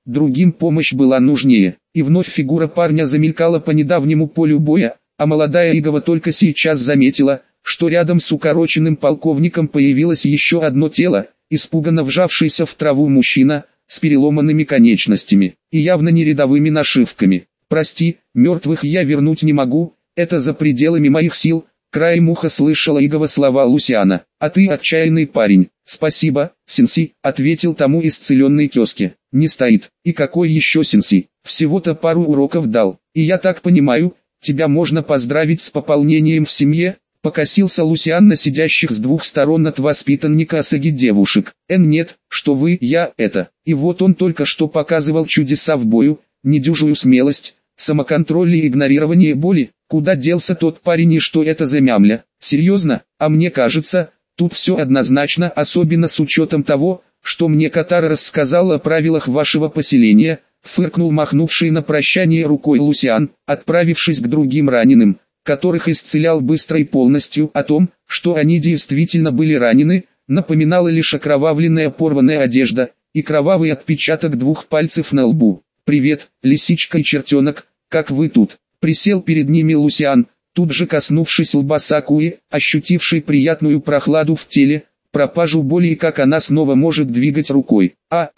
другим помощь была нужнее. И вновь фигура парня замелькала по недавнему полю боя, а молодая Игова только сейчас заметила, что рядом с укороченным полковником появилось еще одно тело, испуганно вжавшийся в траву мужчина, с переломанными конечностями, и явно не рядовыми нашивками. «Прости, мертвых я вернуть не могу, это за пределами моих сил», краем уха слышала Игова слова Лусиана. «А ты отчаянный парень». «Спасибо, сенси», ответил тому исцеленный тезке. «Не стоит. И какой еще сенси? Всего-то пару уроков дал. И я так понимаю, тебя можно поздравить с пополнением в семье?» Покосился Лусиан на сидящих с двух сторон от воспитанника Асаги девушек. Нет, что вы, я это». И вот он только что показывал чудеса в бою, недюжую смелость, самоконтроль и игнорирование боли. Куда делся тот парень и что это за мямля? Серьезно? А мне кажется, тут все однозначно, особенно с учетом того, что мне Катара рассказал о правилах вашего поселения, фыркнул махнувший на прощание рукой Лусиан, отправившись к другим раненым, которых исцелял быстро и полностью. О том, что они действительно были ранены, напоминала лишь окровавленная порванная одежда и кровавый отпечаток двух пальцев на лбу. «Привет, лисичка и чертенок, как вы тут?» Присел перед ними Лусиан, тут же коснувшись лба Сакуи, ощутившей приятную прохладу в теле, пропажу боли и как она снова может двигать рукой.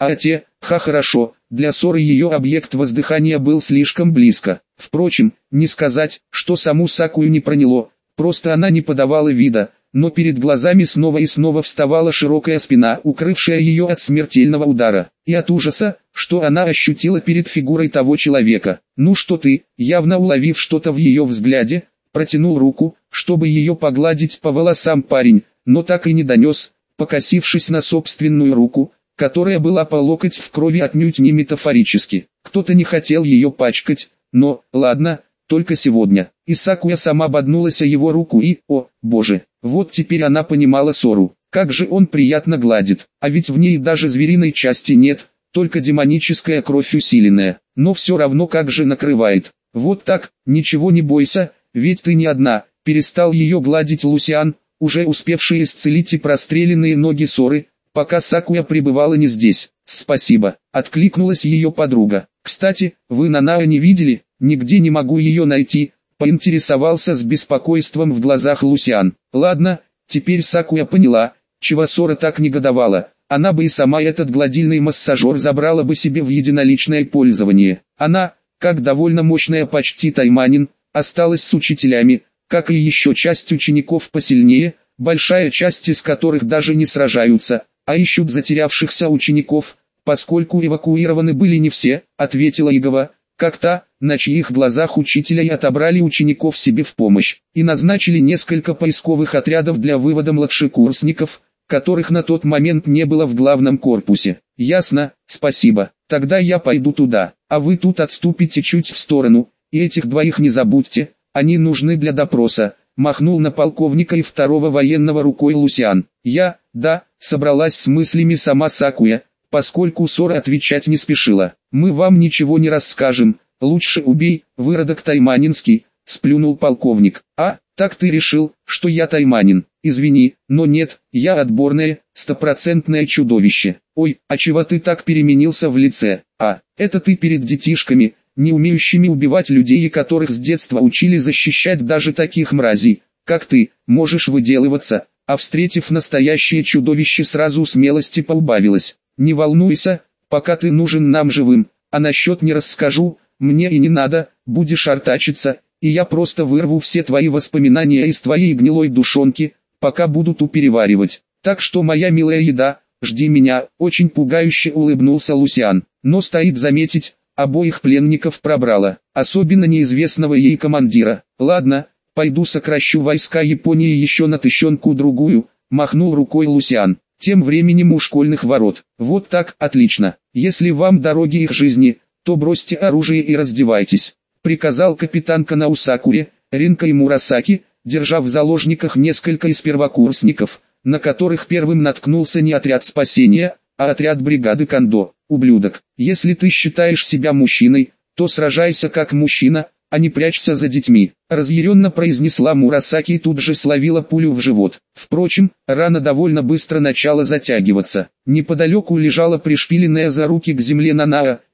Хорошо, для ссоры ее объект воздыхания был слишком близко. Впрочем, не сказать, что саму Сакую не проняло, просто она не подавала вида, но перед глазами снова и снова вставала широкая спина, укрывшая ее от смертельного удара, и от ужаса, что она ощутила перед фигурой того человека. «Ну что ты», явно уловив что-то в ее взгляде, протянул руку, чтобы ее погладить по волосам парень, но так и не донес, покосившись на собственную руку, которая была по локоть в крови отнюдь не метафорически. Кто-то не хотел ее пачкать, но, ладно, только сегодня. И Сакуя сама боднулась о его руку и, о, боже, вот теперь она понимала Сору. Как же он приятно гладит, а ведь в ней даже звериной части нет, только демоническая кровь усиленная, но все равно как же накрывает. Вот так, ничего не бойся, ведь ты не одна, перестал ее гладить Лусиан, уже успевший исцелить и простреленные ноги Соры, пока Сакуя пребывала не здесь. «Спасибо», откликнулась ее подруга. «Кстати, вы Нанао не видели? Нигде не могу ее найти», поинтересовался с беспокойством в глазах Лусиан. Ладно, теперь Сакуя поняла, чего Сора так негодовала. Она бы и сама этот гладильный массажер забрала бы себе в единоличное пользование. Она, как довольно мощная почти тайманин, осталась с учителями, как и еще часть учеников посильнее, большая часть из которых даже не сражаются, а ищут затерявшихся учеников, поскольку эвакуированы были не все, ответила Игова, как та, на чьих глазах учителя и отобрали учеников себе в помощь, и назначили несколько поисковых отрядов для вывода младшекурсников, которых на тот момент не было в главном корпусе. «Ясно, спасибо, тогда я пойду туда, а вы тут отступите чуть в сторону, и этих двоих не забудьте, они нужны для допроса», махнул на полковника и второго военного рукой Лусиан. Собралась с мыслями сама Сакуя, поскольку Сора отвечать не спешила. «Мы вам ничего не расскажем, лучше убей, выродок тайманинский», сплюнул полковник. Так ты решил, что я тайманин? Извини, но нет, я отборное, стопроцентное чудовище». «Ой, а чего ты так переменился в лице?» Это ты перед детишками, не умеющими убивать людей и которых с детства учили защищать даже таких мразей, как ты, можешь выделываться, а встретив настоящее чудовище сразу смелости поубавилось. «Не волнуйся, пока ты нужен нам живым, а насчет не расскажу, мне и не надо, будешь артачиться, и я просто вырву все твои воспоминания из твоей гнилой душонки, пока буду ту переваривать. Так что, моя милая еда, жди меня», очень пугающе улыбнулся Лусиан. Но стоит заметить, обоих пленников пробрало, особенно неизвестного ей командира. «Ладно, пойду сокращу войска Японии еще на тыщенку-другую», махнул рукой Лусиан. Тем временем у школьных ворот. «Вот так, отлично. Если вам дороги их жизни, то бросьте оружие и раздевайтесь», приказал капитан Канао Сакуре, Ринка и Мурасаки, держа в заложниках несколько из первокурсников, на которых первым наткнулся не отряд спасения, а отряд бригады Кандо. «Ублюдок, если ты считаешь себя мужчиной, то сражайся как мужчина, а не прячься за детьми», разъяренно произнесла Мурасаки и тут же словила пулю в живот. Впрочем, рана довольно быстро начала затягиваться. Неподалеку лежала пришпиленная за руки к земле Нанао,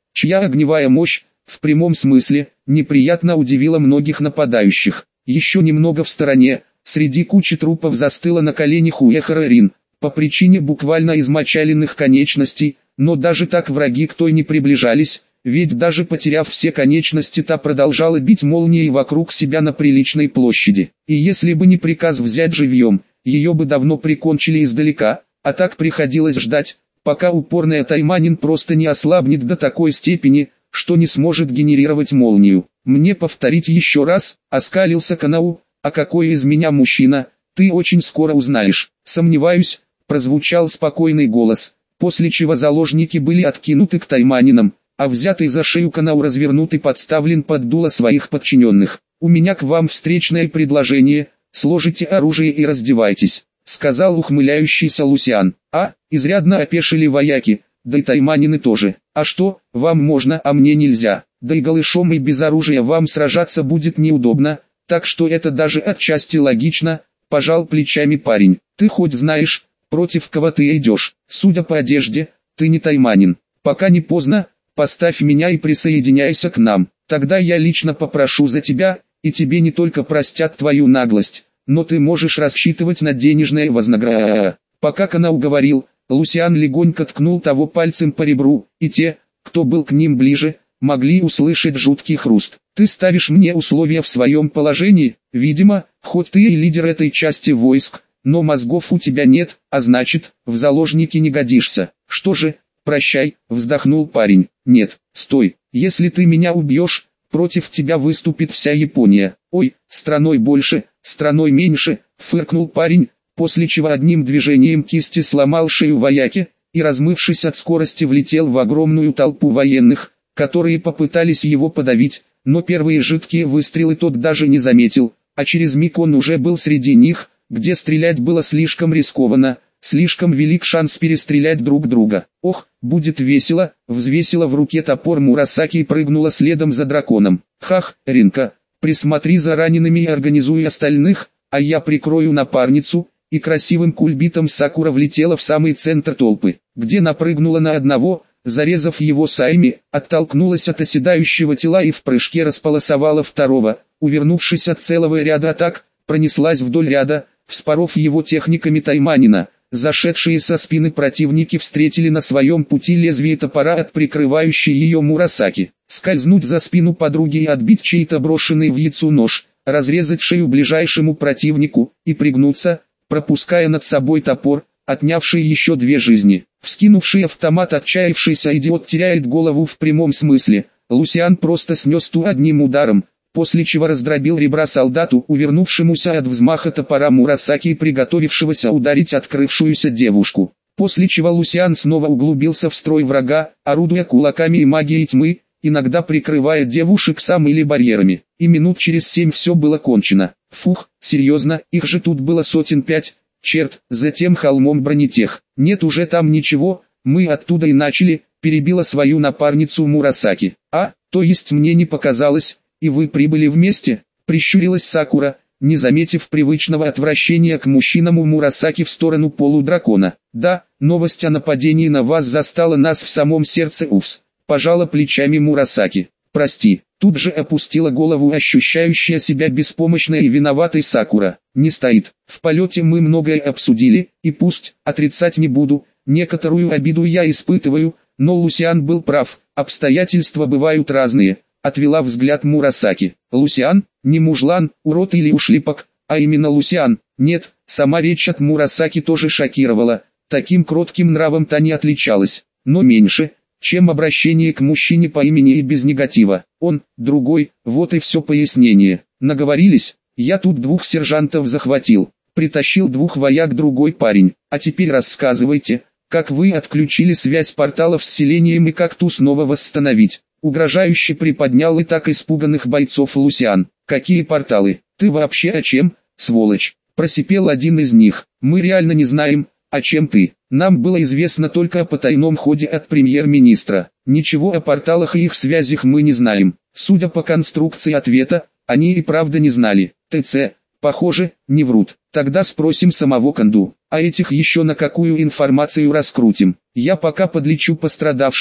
чья огневая мощь, в прямом смысле, неприятно удивила многих нападающих. Еще немного в стороне, среди кучи трупов застыла на коленях Уэхара Рин, по причине буквально измочаленных конечностей, но даже так враги к той не приближались, ведь даже потеряв все конечности, та продолжала бить молнией вокруг себя на приличной площади. И если бы не приказ взять живьем, ее бы давно прикончили издалека, а так приходилось ждать, пока упорная Тайманин просто не ослабнет до такой степени, что не сможет генерировать молнию. «Мне повторить еще раз?» — оскалился Канау. «А какой из меня мужчина, ты очень скоро узнаешь». «Сомневаюсь», — прозвучал спокойный голос, после чего заложники были откинуты к Тайманинам, а взятый за шею Канау развернут и подставлен под дуло своих подчиненных. «У меня к вам встречное предложение, сложите оружие и раздевайтесь», — сказал ухмыляющийся Лусиан. Изрядно опешили вояки, да и Тайманины тоже. «А что, вам можно, а мне нельзя? Да и голышом и без оружия вам сражаться будет неудобно, так что это даже отчасти логично», — пожал плечами парень. «Ты хоть знаешь, против кого ты идешь? Судя по одежде, ты не Тайманин. Пока не поздно, поставь меня и присоединяйся к нам. Тогда я лично попрошу за тебя, и тебе не только простят твою наглость, но ты можешь рассчитывать на денежное вознаграждение». Пока Канау говорил, Лусиан легонько ткнул того пальцем по ребру, и те, кто был к ним ближе, могли услышать жуткий хруст. «Ты ставишь мне условия в своем положении? Видимо, хоть ты и лидер этой части войск, но мозгов у тебя нет, а значит, в заложники не годишься». «Что же, прощай», — вздохнул парень. «Нет, стой, если ты меня убьешь, против тебя выступит вся Япония». «Ой, страной больше, страной меньше», — фыркнул парень, после чего одним движением кисти сломал шею вояки, и размывшись от скорости влетел в огромную толпу военных, которые попытались его подавить, но первые жидкие выстрелы тот даже не заметил, а через миг он уже был среди них, где стрелять было слишком рискованно, слишком велик шанс перестрелять друг друга. «Ох, будет весело», — взвесила в руке топор Мурасаки и прыгнула следом за драконом. «Хах, Ринка, присмотри за ранеными и организуй остальных, а я прикрою напарницу», и красивым кульбитом Сакура влетела в самый центр толпы, где напрыгнула на одного, зарезав его сайми, оттолкнулась от оседающего тела и в прыжке располосовала второго, увернувшись от целого ряда атак, пронеслась вдоль ряда, вспоров его техниками Тайманина. Зашедшие со спины противники встретили на своем пути лезвие топора от прикрывающей ее Мурасаки. Скользнуть за спину подруги и отбить чей-то брошенный в яйцо нож, разрезать шею ближайшему противнику и пригнуться, пропуская над собой топор, отнявший еще 2 жизни. Вскинувший автомат отчаявшийся идиот теряет голову в прямом смысле. Лусиан просто снес ту одним ударом, после чего раздробил ребра солдату, увернувшемуся от взмаха топора Мурасаки и приготовившегося ударить открывшуюся девушку. После чего Лусиан снова углубился в строй врага, орудуя кулаками и магией тьмы, иногда прикрывая девушек сам или барьерами. И минут через 7 все было кончено. Фух, серьезно, их же тут было 5 сотен. Черт, затем холмом бронетех. Нет уже там ничего, мы оттуда и начали, перебила свою напарницу Мурасаки. То есть мне не показалось, и вы прибыли вместе, прищурилась Сакура, не заметив привычного отвращения к мужчинам у Мурасаки в сторону полудракона. Да, новость о нападении на вас застала нас в самом сердце Увс. Пожала плечами Мурасаки. «Прости», тут же опустила голову ощущающая себя беспомощной и виноватой Сакура. «Не стоит, в полете мы многое обсудили, и пусть, отрицать не буду, некоторую обиду я испытываю, но Лусиан был прав, обстоятельства бывают разные», отвела взгляд Мурасаки. «Лусиан, не мужлан, урод или ушлепок, а именно Лусиан». Нет, сама речь от Мурасаки тоже шокировала, таким кротким нравом та не отличалась, но меньше, чем обращение к мужчине по имени и без негатива. Он, другой, вот и все пояснение. Наговорились, я тут 2 сержантов захватил, притащил 2 вояк другой парень, а теперь рассказывайте, как вы отключили связь порталов с селением и как ту снова восстановить. Угрожающе приподнял и так испуганных бойцов Лусиан. «Какие порталы? Ты вообще о чем, сволочь?» Просипел один из них. «Мы реально не знаем, о чем ты. Нам было известно только о потайном ходе от премьер-министра. Ничего о порталах и их связях мы не знаем». Судя по конструкции ответа, они и правда не знали. ТЦ, похоже, не врут. Тогда спросим самого Канду, а этих еще на какую информацию раскрутим. Я пока подлечу пострадавших,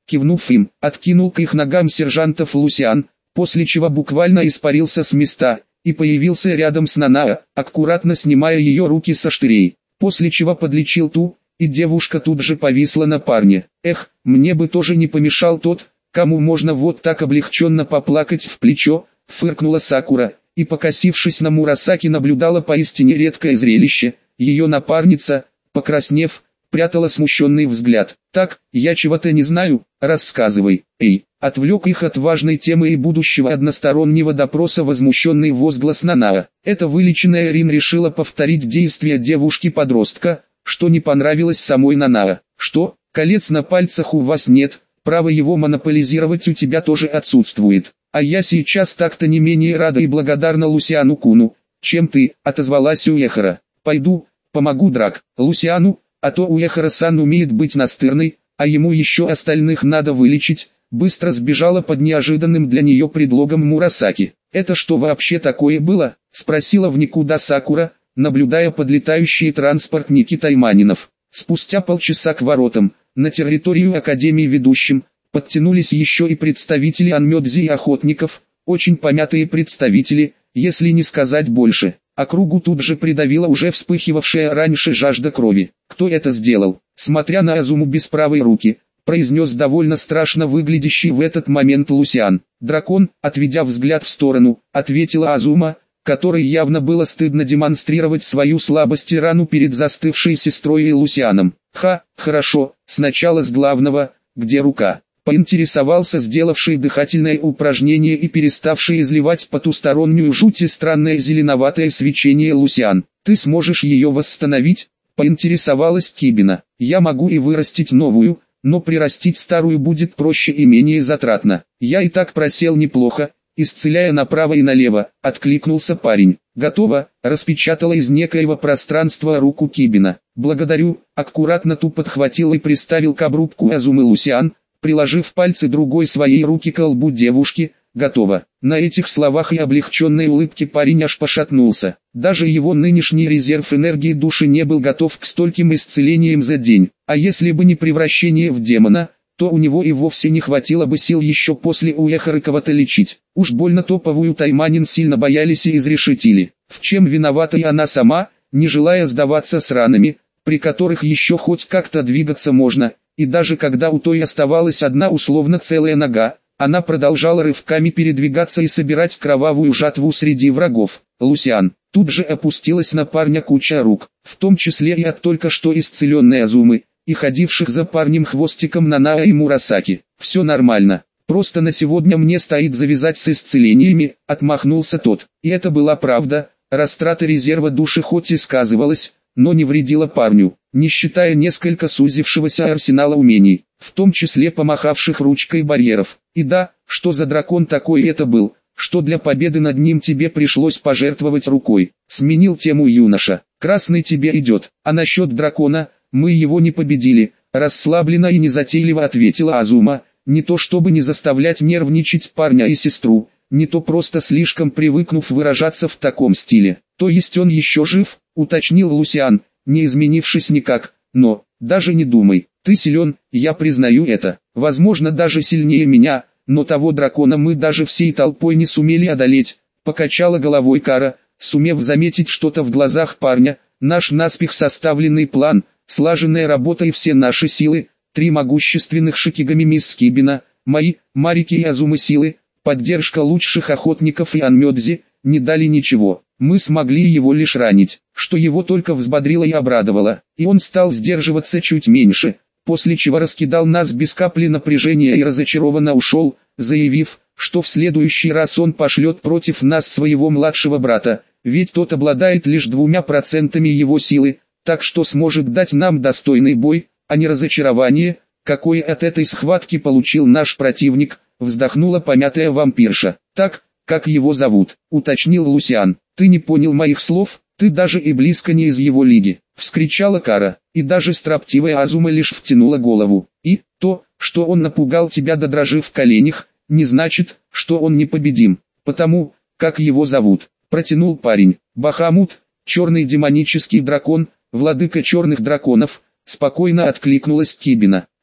кивнув им, откинул к их ногам сержантов Лусиан, после чего буквально испарился с места, и появился рядом с Нанао, аккуратно снимая ее руки со штырей, после чего подлечил ту, и девушка тут же повисла на парне. Эх, мне бы тоже не помешал тот, кому можно вот так облегченно поплакать в плечо, фыркнула Сакура, и покосившись на Мурасаки наблюдала поистине редкое зрелище. Ее напарница, покраснев, прятала смущенный взгляд. «Так, я чего-то не знаю, рассказывай». «Эй!» Отвлек их от важной темы и будущего одностороннего допроса возмущенный возглас Нанао. Эта вылеченная Рин решила повторить действия девушки-подростка, что не понравилось самой Нанао. «Что, колец на пальцах у вас нет, право его монополизировать у тебя тоже отсутствует. А я сейчас так-то не менее рада и благодарна Лусиану Куну, чем ты», отозвалась Уэхара. «Пойду, помогу Драк Лусиану, а то Уэхара-сан умеет быть настырной, а ему еще остальных надо вылечить», быстро сбежала под неожиданным для нее предлогом Мурасаки. «Это что вообще такое было?» спросила в никуда Сакура, наблюдая подлетающие транспортники тайманинов. Спустя полчаса к воротам, на территорию Академии ведущим, подтянулись еще и представители Анмёдзи и охотников, очень помятые представители, если не сказать больше. Округу тут же придавила уже вспыхивавшая раньше жажда крови. «Кто это сделал?» Смотря на Азуму без правой руки, произнес довольно страшно выглядящий в этот момент Лусиан. «Дракон», отведя взгляд в сторону, ответила Азума, которой явно было стыдно демонстрировать свою слабость и рану перед застывшей сестрой и Лусианом. Хорошо, сначала с главного, где рука?» Поинтересовался сделавший дыхательное упражнение и переставший изливать потустороннюю жуть и странное зеленоватое свечение Лусиан. «Ты сможешь ее восстановить?» Поинтересовалась Кибина. «Я могу и вырастить новую, но прирастить старую будет проще и менее затратно. Я и так просел неплохо, исцеляя направо и налево», откликнулся парень. «Готово», распечатала из некоего пространства руку Кибина. «Благодарю», аккуратно ту подхватил и приставил к обрубку Азумы Лусиан, приложив пальцы другой своей руки к лбу девушки. «Готово». На этих словах и облегченной улыбке парень аж пошатнулся. Даже его нынешний резерв энергии души не был готов к стольким исцелениям за день. А если бы не превращение в демона, то у него и вовсе не хватило бы сил еще после Уэхары кого-то лечить. Уж больно топовую Тайманин сильно боялись и изрешетили. В чем виновата и она сама, не желая сдаваться с ранами, при которых еще хоть как-то двигаться можно, и даже когда у той оставалась одна условно целая нога, она продолжала рывками передвигаться и собирать кровавую жатву среди врагов. Лусиан. Тут же опустилась на парня куча рук, в том числе и от только что исцеленной Азумы, и ходивших за парнем хвостиком Нанао и Мурасаки. «Все нормально, просто на сегодня мне стоит завязать с исцелениями», отмахнулся тот. И это была правда, растрата резерва души хоть и сказывалась, но не вредила парню, не считая несколько сузившегося арсенала умений, в том числе помахавших ручкой барьеров. «И да, что за дракон такой это был, что для победы над ним тебе пришлось пожертвовать рукой?» Сменил тему юноша. «Красный тебе идет, а насчет дракона, мы его не победили», расслабленно и незатейливо ответила Азума, не то чтобы не заставлять нервничать парня и сестру, не то просто слишком привыкнув выражаться в таком стиле. «То есть он еще жив?» уточнил Лусиан, не изменившись никак. «Но, даже не думай, ты силен, я признаю это, возможно даже сильнее меня, но того дракона мы даже всей толпой не сумели одолеть», покачала головой Кара, сумев заметить что-то в глазах парня. «Наш наспех составленный план, слаженная работа и все наши силы, 3 могущественных шикигами мисс Кибина, мои, Марики и Азумы силы, поддержка лучших охотников и Анмёдзи, не дали ничего. Мы смогли его лишь ранить, что его только взбодрило и обрадовало, и он стал сдерживаться чуть меньше, после чего раскидал нас без капли напряжения и разочарованно ушел, заявив, что в следующий раз он пошлет против нас своего младшего брата, ведь тот обладает лишь 2% его силы, так что сможет дать нам достойный бой, а не разочарование, какое от этой схватки получил наш противник, вздохнула помятая вампирша. «Так, как его зовут?» уточнил Лусиан. «Ты не понял моих слов, ты даже и близко не из его лиги», вскричала Кара, и даже строптивая Азума лишь втянула голову. «И то, что он напугал тебя до дрожи в коленях, не значит, что он непобедим, потому, как его зовут», протянул парень. «Бахамут, черный демонический дракон, владыка черных драконов», спокойно откликнулась Кибина.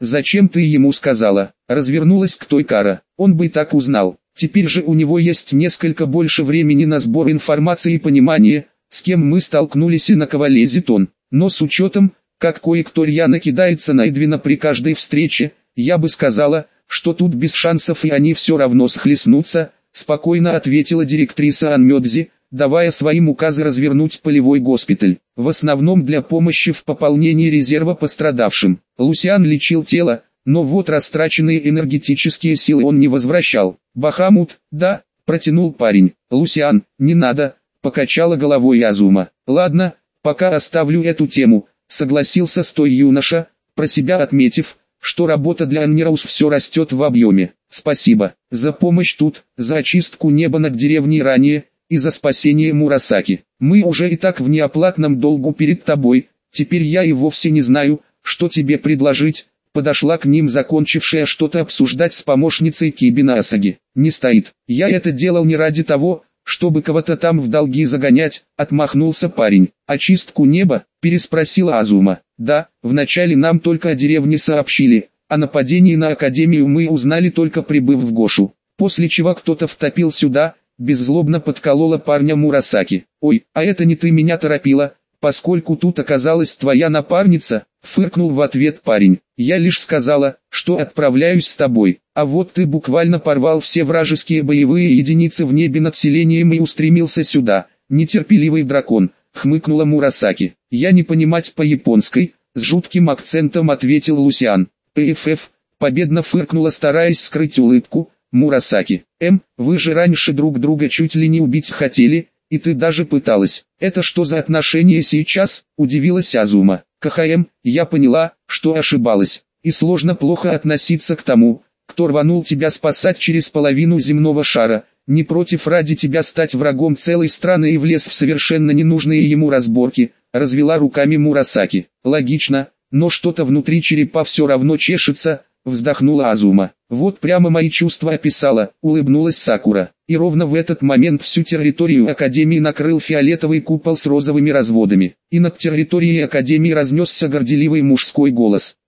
Зачем ты ему сказала? Развернулась к той Кара. Он бы и так узнал. Теперь же у него есть несколько больше времени на сбор информации и понимание, с кем мы столкнулись и на кого лезет он. Но с учетом, как кое-кто рьяно кидается на Эдвина при каждой встрече, я бы сказала, что тут без шансов и они все равно схлестнутся, спокойно ответила директриса Анмёдзи, давая своим указы развернуть полевой госпиталь, в основном для помощи в пополнении резерва пострадавшим. Лусиан лечил тело, но вот растраченные энергетические силы он не возвращал. Бахамут, да, протянул парень. Лусиан, не надо, покачала головой Азума. Ладно, пока оставлю эту тему, согласился с той юноша, про себя отметив, что работа для Аннираус все растет в объеме. Спасибо за помощь тут, за очистку неба над деревней ранее, и за спасение Мурасаки. Мы уже и так в неоплатном долгу перед тобой, теперь я и вовсе не знаю, что тебе предложить. Подошла к ним закончившая что-то обсуждать с помощницей Кибина Асаги. Не стоит. Я это делал не ради того, чтобы кого-то там в долги загонять, отмахнулся парень. Очистку неба, переспросила Азума. Да, вначале нам только о деревне сообщили, о нападении на Академию мы узнали только прибыв в Гошу. После чего кто-то втопил сюда, беззлобно подколола парня Мурасаки. Ой, а это не ты меня торопила, поскольку тут оказалась твоя напарница, фыркнул в ответ парень. Я лишь сказала, что отправляюсь с тобой, а вот ты буквально порвал все вражеские боевые единицы в небе над селением и устремился сюда, нетерпеливый дракон, хмыкнула Мурасаки. Я не понимать по-японской, с жутким акцентом ответил Лусиан. ПФФ, победно фыркнула, стараясь скрыть улыбку, Мурасаки. Вы же раньше друг друга чуть ли не убить хотели, и ты даже пыталась. Это что за отношения сейчас, удивилась Азума. КХМ, я поняла, что ошибалась, и сложно плохо относиться к тому, кто рванул тебя спасать через половину земного шара, не против ради тебя стать врагом целой страны и влез в совершенно ненужные ему разборки, развела руками Мурасаки. Логично, но что-то внутри черепа все равно чешется, вздохнула Азума. Вот прямо мои чувства описала, улыбнулась Сакура. И ровно в этот момент всю территорию Академии накрыл фиолетовый купол с розовыми разводами. И над территорией Академии разнесся горделивый мужской голос.